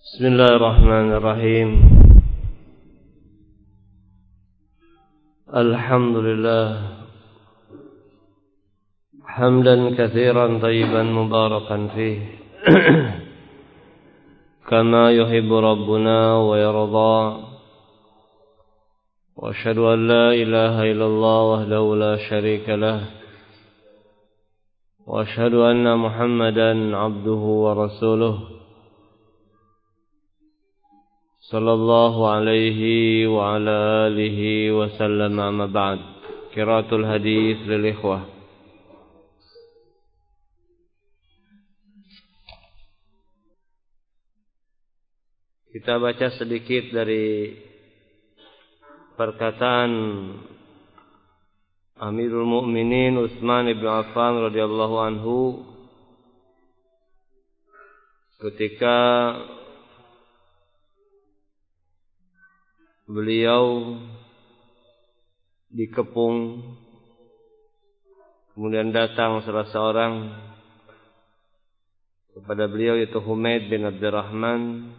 بسم الله الرحمن الرحيم. الحمد لله حمدا كثيرا طيبا مباركا فيه كما يحب ربنا ويرضى، وأشهد أن لا إله إلا الله وحده لا شريك له، وأشهد أن محمدا عبده ورسوله صلى الله عليه وعلى آله وسلم. أما بعد، قراءة الحديث للإخوة. Kita baca sedikit dari perkataan Amirul Mukminin Utsman bin Affan radhiyallahu anhu ketika beliau dikepung, kemudian datang salah seorang kepada beliau yaitu Humaid bin Abdurrahman,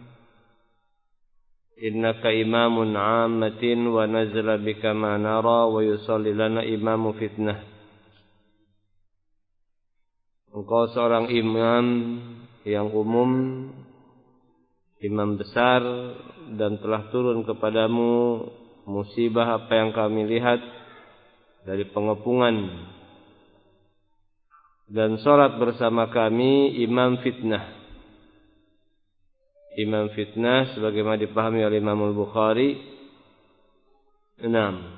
innaka imamun ammatin wa nazala bika ma nara wa yusalli lana imamu fitnah. Engkau seorang imam yang umum, imam besar, dan telah turun kepadamu musibah apa yang kami lihat dari pengepungan, dan salat bersama kami imam fitnah. Imam fitnah sebagaimana dipahami oleh Imam Al-Bukhari 6.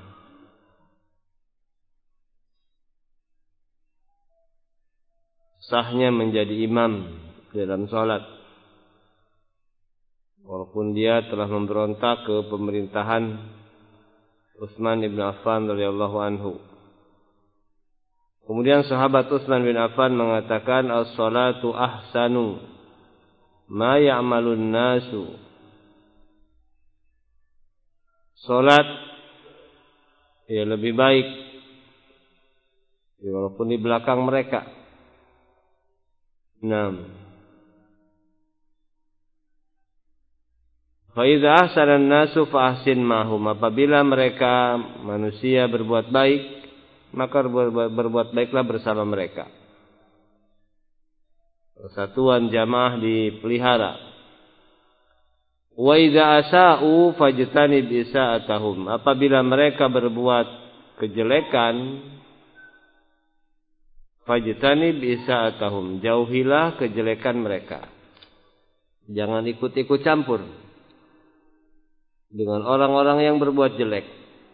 Sahnya menjadi imam dalam salat walaupun dia telah memberontak ke pemerintahan Utsman bin Affan radhiyallahu anhu. Kemudian sahabat Utsman bin Affan mengatakan, as-salatu ahsanu ma ya'malun nasu. Salat ya lebih baik walaupun di belakang mereka. 6. Fa idza ahsana an-nasu fa ahsin ma'hum. Apabila mereka manusia berbuat baik, maka berbuat baiklah bersama mereka. Persatuan jamaah dipelihara. Wa idza asa'u fajtanib isa'atahum. Apabila mereka berbuat kejelekan, fajtanib isa'atahum. Jauhilah kejelekan mereka. Jangan ikut-ikut campur dengan orang-orang yang berbuat jelek.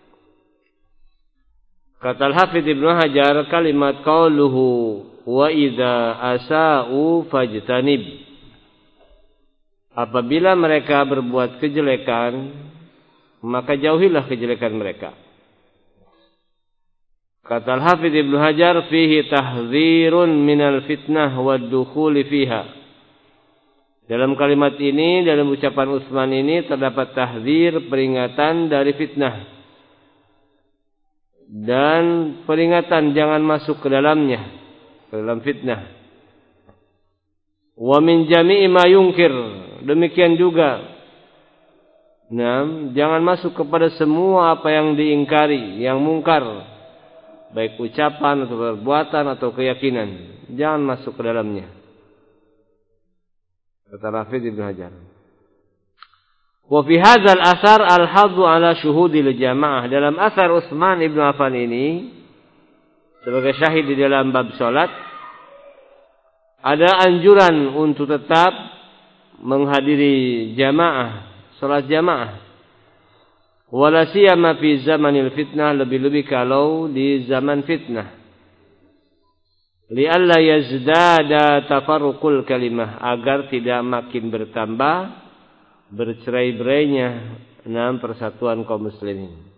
Kata Al-Hafidz Ibnu Hajar, kalimat qauluhu wa idza asa'u fajtanib. Apabila mereka berbuat kejelekan, maka jauhilah kejelekan mereka. Kata Al-Hafidz Ibnu Hajar, fihi tahdzirun minal fitnah wad dukhuli fiha. Dalam kalimat ini, dalam ucapan Utsman ini terdapat tahdzir, peringatan dari fitnah, dan peringatan jangan masuk ke dalamnya, ke dalam fitnah. Wa min jami'i ma yunkir. Demikian juga, jangan masuk kepada semua apa yang diingkari, yang mungkar, baik ucapan atau perbuatan atau keyakinan, jangan masuk ke dalamnya. Kata Hafidz Ibnu Hajar. Wa fi hadzal athar al-haddu ala syuhudil jamaah. Dalam asar Utsman Ibnu Affan ini sebagai syahid di dalam bab salat, ada anjuran untuk tetap menghadiri jamaah, salat jamaah. Wala siyama fi zamanil fitnah, lebih-lebih kalau di zaman fitnah. Li'alla yazdada tafarruqul kalimah, agar tidak makin bertambah bercerai-berainya persatuan kaum muslimin.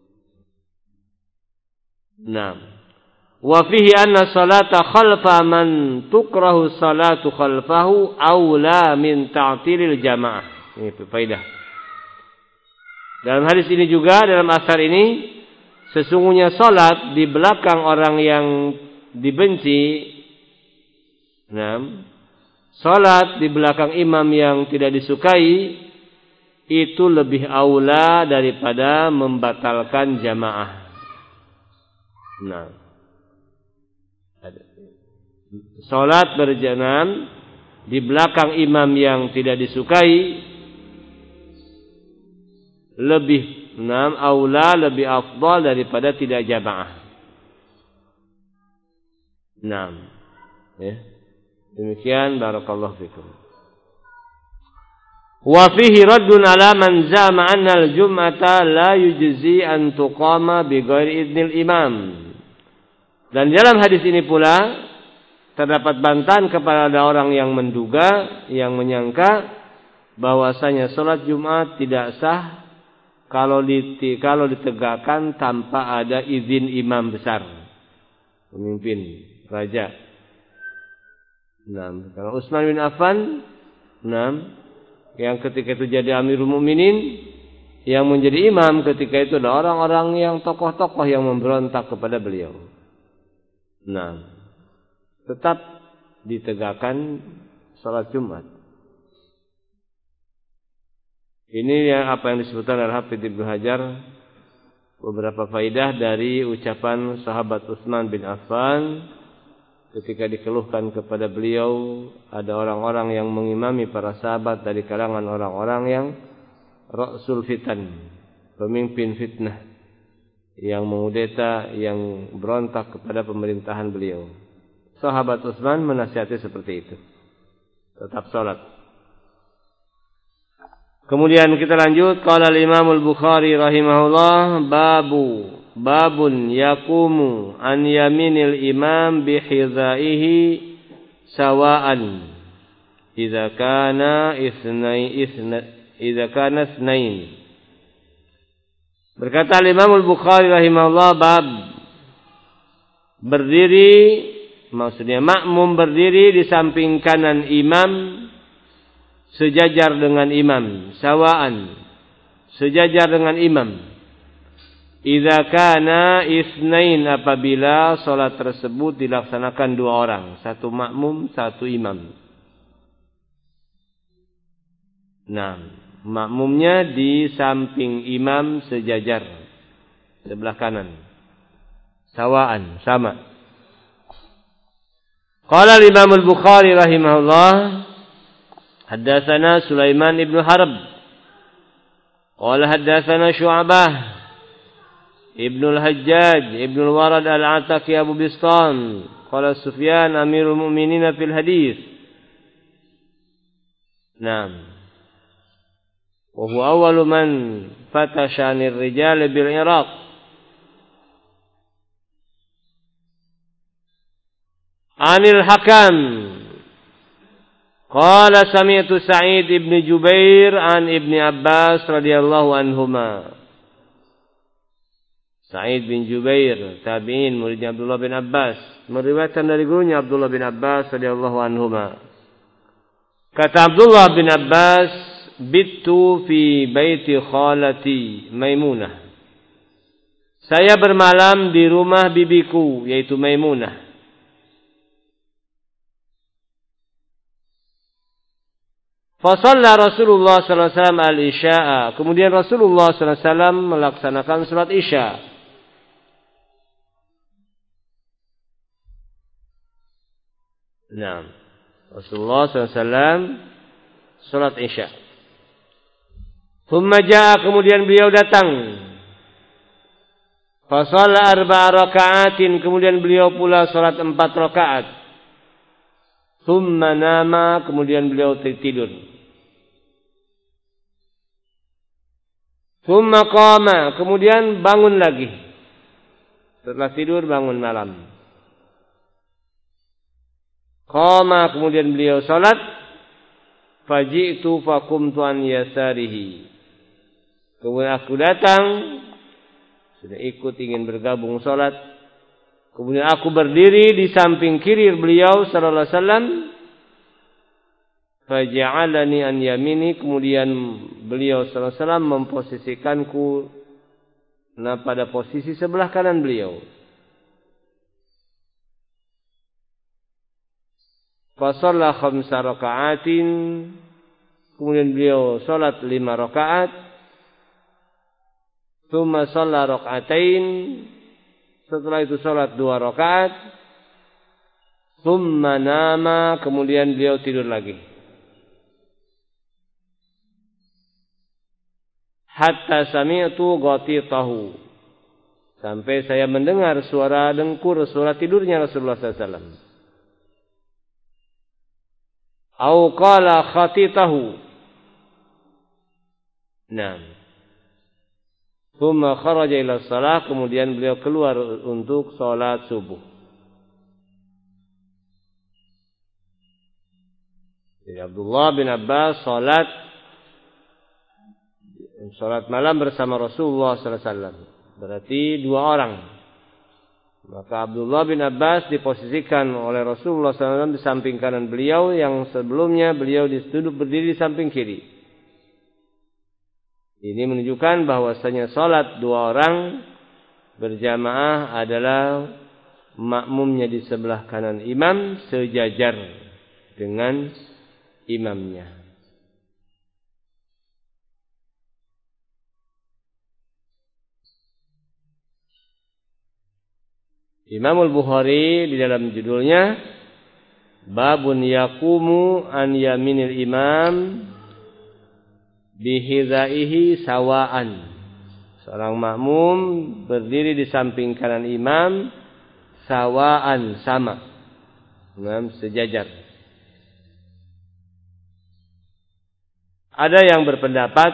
6. Wa fihi anna salata khalfa man tukrahu salatu khalfahu aula min ta'tilil jamaah. Ini faedah. Dalam hadis ini juga, dalam asar ini, sesungguhnya salat di belakang orang yang dibenci salat di belakang imam yang tidak disukai itu lebih aula daripada membatalkan jamaah. Nah, salat berjamaah di belakang imam yang tidak disukai lebih aula, lebih afdal daripada tidak jamaah. Nah, ya. Demikian, barakallahu fikum. Wa fihi raddun ala man za'ama anna al-jum'ata la yujzi an tuqama bi ghairi idnil imam. Dan dalam hadis ini pula terdapat bantahan kepada orang yang menduga, yang menyangka bahwasanya salat Jumat tidak sah kalau ditegakkan tanpa ada izin imam besar, pemimpin, raja. Kalau Utsman bin Affan, yang ketika itu jadi Amirul Mukminin, yang menjadi imam ketika itu adalah orang-orang yang tokoh-tokoh yang memberontak kepada beliau. Tetap ditegakkan salat Jumat. Ini yang apa yang disebutkan oleh Hafidz Ibnu Hajar, beberapa faidah dari ucapan sahabat Utsman bin Affan ketika dikeluhkan kepada beliau ada orang-orang yang mengimami para sahabat dari kalangan orang-orang yang ra'sul fitan, pemimpin fitnah, yang mengudeta, yang berontak kepada pemerintahan beliau. Sahabat Utsman menasihati seperti itu, tetap salat. Kemudian kita lanjut, qala al-Imam al-Bukhari rahimahullah, babun yaqumu an yaminil imam bihizaihi sawaan idza kana itsnain. Berkata Imam Al-Bukhari rahimahullah, bab berdiri, maksudnya makmum berdiri di samping kanan imam sejajar dengan imam, sawaan, sejajar dengan imam. Idza kana isnain, apabila salat tersebut dilaksanakan dua orang, satu makmum, satu imam. Makmumnya di samping imam sejajar, sebelah kanan. Sawaan, sama. Qala al-Imam Al-Bukhari rahimahullah, haddatsana Sulaiman ibn Harb. Qala haddatsana Syu'bah Ibnu al-Hajjaj, Ibnu al-Warad al-Ataki Abu Bistan. Qala Sufyan Amirul Mu'minin fil hadis. Wa huwa awwalu man fatasha ar-rijal bil Iraq. Anil Hakam qala sami'tu Sa'id ibn Jubair an Ibni Abbas radhiyallahu anhuma. Sa'id bin Jubair, tabi'in, muridnya Abdullah bin Abbas, meriwayatkan dari gurunya Abdullah bin Abbas radhiyallahu anhuma. Kata Abdullah bin Abbas, bittu fi baiti khalati Maimunah. Saya bermalam di rumah bibiku, yaitu Maimunah. Fasalla Rasulullah sallallahu alaihi wasallam al-isya'a. Kemudian Rasulullah sallallahu alaihi wasallam melaksanakan salat Isya. Rasulullah SAW salat Isya. Thumma jaa, kemudian beliau datang. Fa shalla 4 raka'atin, kemudian beliau pula salat 4 rakaat. Thumma nama, kemudian beliau tertidur. Thumma qama, kemudian bangun lagi. Setelah tidur bangun malam. Qama, kemudian beliau salat. Faji'tu faqumtu an yasarihi. Kemudian aku datang, sudah ikut ingin bergabung salat. Kemudian aku berdiri di samping kiri beliau sallallahu alaihi wasallam. Faja'alani an yamini, kemudian beliau sallallahu alaihi wasallam memposisikanku pada posisi sebelah kanan beliau. fa shalla 5 raka'atin, kemudian beliau salat 5 rakaat, tsumma shalla raka'atain, setelah itu salat 2 rakaat, tsumma nama, kemudian beliau tidur lagi. Hatta sami'tu ghatitahu, sampai saya mendengar suara dengkur, suara tidurnya Rasulullah SAW. Au qala khatitahu. Nah. Tsumma kharaja ila shalah, kemudian beliau keluar untuk salat subuh. Jadi Abdullah bin Abbas salat malam bersama Rasulullah SAW. Berarti 2 orang. Maka Abdullah bin Abbas diposisikan oleh Rasulullah SAW di samping kanan beliau, yang sebelumnya beliau duduk berdiri di samping kiri. Ini menunjukkan bahwasanya salat 2 orang berjamaah adalah makmumnya di sebelah kanan imam sejajar dengan imamnya. Imam Al-Bukhari di dalam judulnya babun yaqumu an yaminil imam bihidaihi sawaan. Seorang makmum berdiri di samping kanan imam sawaan, sama, sejajar. Ada yang berpendapat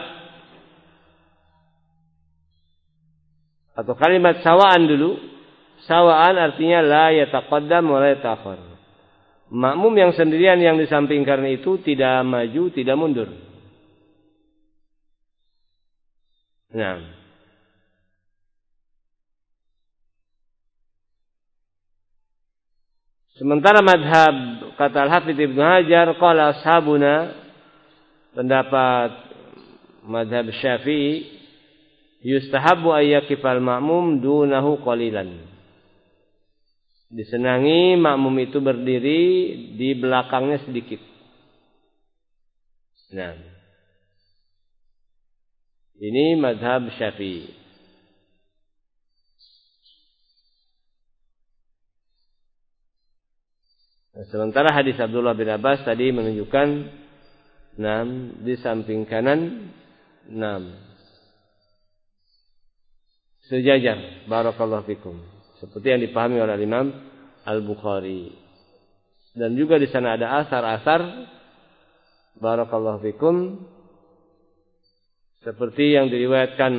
atau kalimat sawaan dulu. Sawaan artinya la yataqaddam wa la yata'akhir. Makmum yang sendirian yang di samping kanan itu tidak maju, tidak mundur. Nah. Sementara madhab, kata Al-Hafidz Ibnu Hajar, qala ashabuna, pendapat madhab Syafi'i, yustahabbu ayyakifal ma'mum dunahu qalilan. Disenangi makmum itu berdiri di belakangnya sedikit. Nah, ini mazhab Syafi'i. Nah, sementara hadis Abdullah bin Abbas tadi menunjukkan 6 di samping kanan 6 sejajar. Barakallahu fikum. Seperti yang dipahami oleh Imam Al-Bukhari. Dan juga di sana ada asar-asar, barakallahu fikum, seperti yang diriwayatkan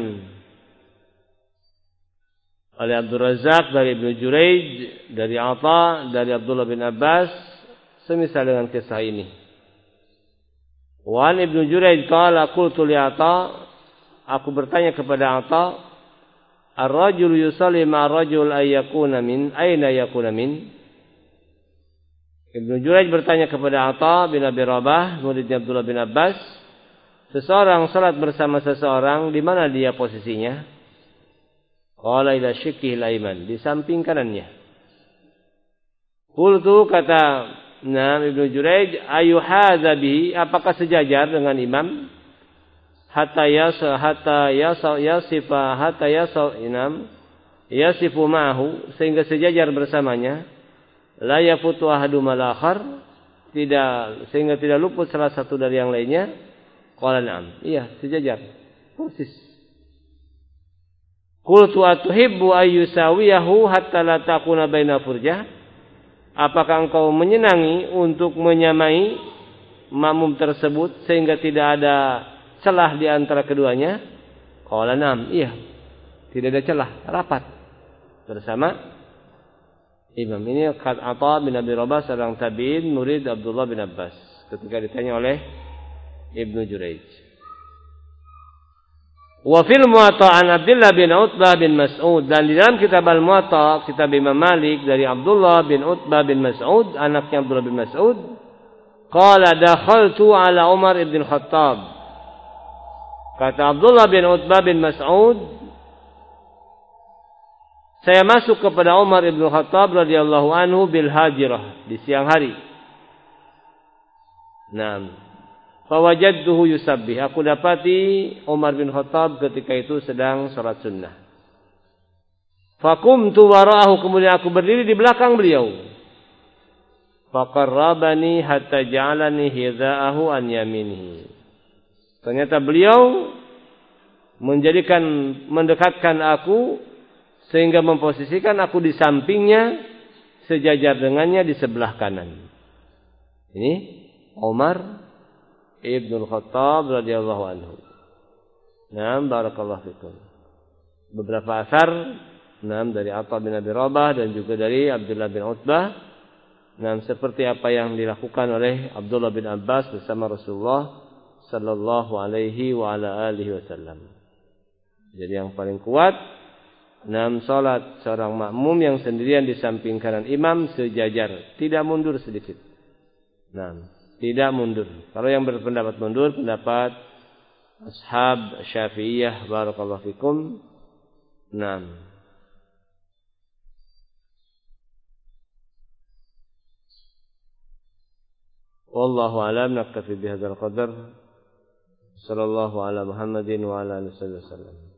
oleh Abdul Razak dari Ibnu Juraij, dari Atha, dari Abdullah bin Abbas, semisal dengan kisah ini. Wan Ibnu Juraij qala qultu li Atha, aku bertanya kepada Atha, ar-rajul yusalli ma'ar-rajul ayyakuna min aina yakuna min? Ibnu Juraij bertanya kepada Atha bin Abi Rabah, muridnya Abdullah bin Abbas, seseorang salat bersama seseorang, di mana dia posisinya? Qala ila shiqqihil aiman, di samping kanannya. Qultu, kata Ibnu Juraij, ayu hadza bihi, apakah sejajar dengan imam? Hatta yasifu ma'ahu, sehingga sejajar bersamanya, la yafutu ahadum al-akhar, sehingga tidak luput salah satu dari yang lainnya. Qala na'am, iya, sejajar persis. Qultu atuhibbu ayyusawiyahu hatta la takuna baina furjah, apakah engkau menyenangi untuk menyamai makmum tersebut sehingga tidak ada celah di antara keduanya? Qala na'am, iya, tidak ada celah, rapat bersama imam. Ini kata Atha bin Abi Rabah, seorang tabi'in, murid Abdullah bin Abbas, ketika ditanya oleh Ibnu Juraij. Wa fil Muwatta an Abdullah bin Utbah bin Mas'ud, dan di dalam kitab Al-Muwatta, kitab Imam Malik, dari Abdullah bin Utbah bin Mas'ud, anaknya Abdullah bin Mas'ud, qala dakhaltu ala Umar ibn Khattab. Kata Abdullah bin Utbah bin Mas'ud, saya masuk kepada Umar ibn Khattab radhiyallahu anhu bil hajirah, di siang hari. Naam. Fawajadtuhu yusabbih. Aku dapati Umar bin Khattab ketika itu sedang salat sunnah. Faqumtu wara'ahu, kemudian aku berdiri di belakang beliau. Faqarrabani hatta ja'alani hidha'ahu an yaminihi. Ternyata beliau mendekatkan aku sehingga memposisikan aku di sampingnya sejajar dengannya di sebelah kanan. Ini Umar Ibnul Khattab radhiyallahu anhu. Naam, barakallahu fikum. Beberapa asar, naam, dari Atha bin Abi Rabah dan juga dari Abdullah bin Utbah, naam, seperti apa yang dilakukan oleh Abdullah bin Abbas bersama Rasulullah sallallahu alaihi wa ala alihi wasallam. Jadi yang paling kuat, naam, salat seorang makmum yang sendirian di samping kanan imam sejajar, tidak mundur sedikit. Naam, tidak mundur. Kalau yang berpendapat mundur, pendapat ashab Syafi'iyah, barakallahu fikum. Naam. Wallahu a'lam, naktafi bihadzal qadar. Sallallahu ala Muhammadin wa ala alihi wasallam.